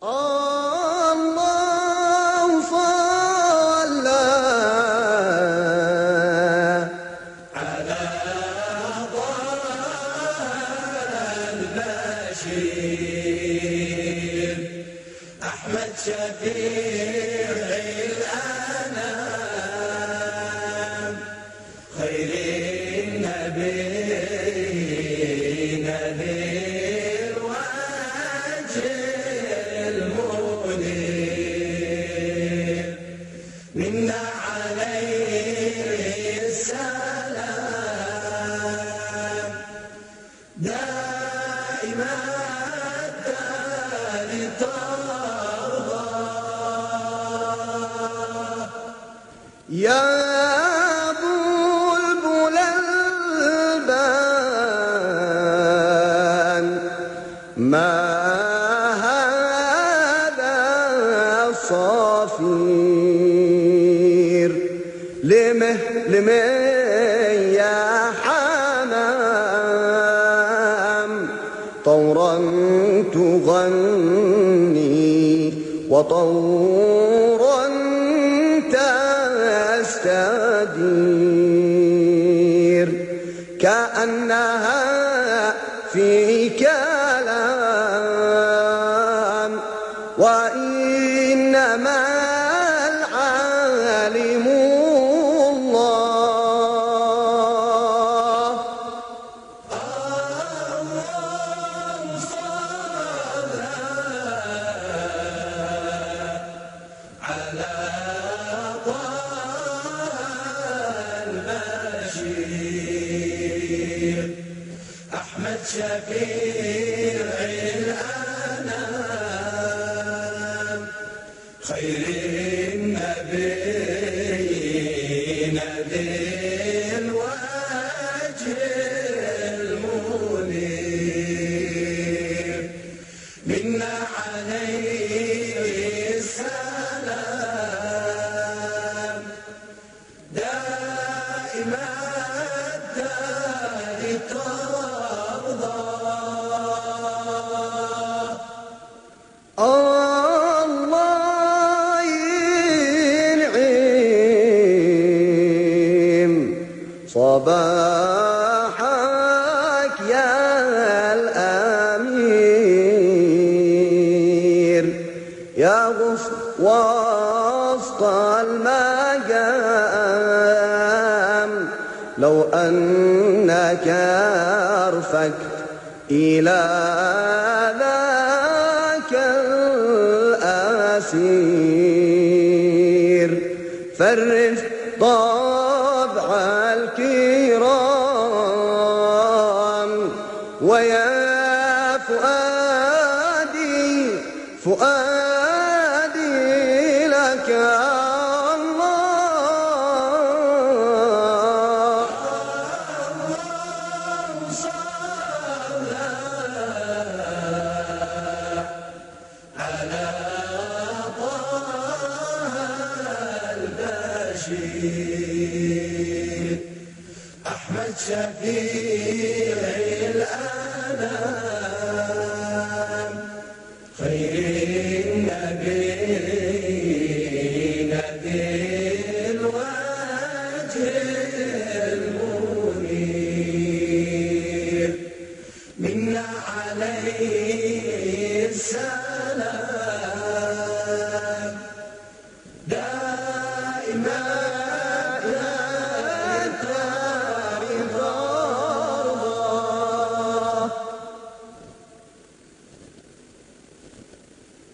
الله صلى على البشير أحمد شفيع الأنام خير النبي نذير وجه المنير منا عليه السلام دائما الدار ترضى يا بلبل البان ما هذا الصفير لمه يا حمام طورا تغني وطورا تستدير كأنها في كلام وإنما العالم الله على البشير أحمد شفيع الأنام خير النبي نذير وجه المنير منا عليه السلام دائما الدار ترضى الله ينعم صباحك يا الأمير يا وسط المقام لو أنك أرفقت إلى ذاك الأسير فرج طبع الكرام ويا فؤادي لك الله على طه البشير أحمد شفيع الأنام